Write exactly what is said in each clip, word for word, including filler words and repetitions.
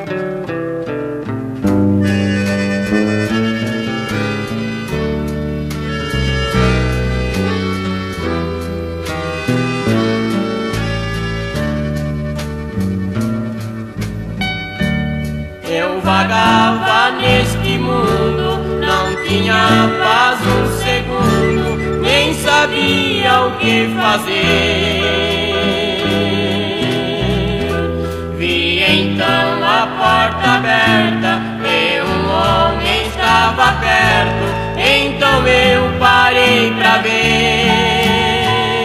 Eu vagava neste mundo, não tinha paz um segundo, nem sabia o que fazer. Vi então a porta aberta e um homem estava perto, então eu parei pra ver.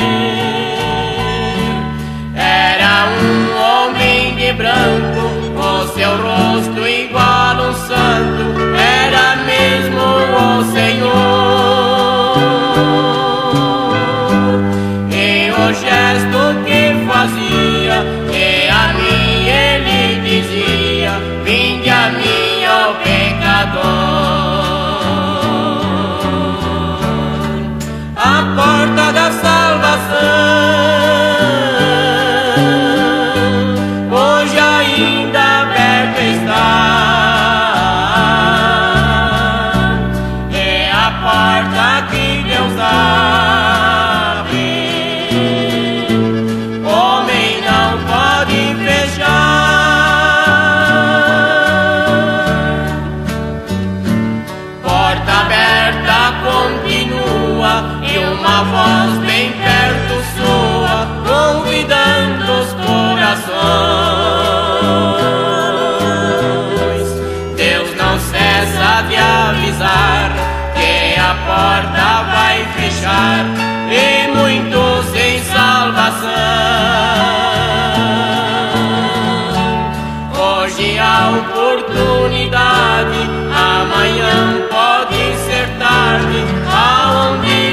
Era um homem de branco, o seu rosto igual um santo, era mesmo o Senhor. E o gesto que fazia, e a mim ele dizia: vinde a mim, ó pecador. A porta da salvação hoje ainda aberta está, é a porta que Deus abre, homem não pode fechar. Porta aberta continua e uma voz bem perto soa, convidando os corações. Deus não cessa de avisar que a porta vai fechar e muitos em salvação. Hoje há oportunidade, amanhã pode ser tarde, aonde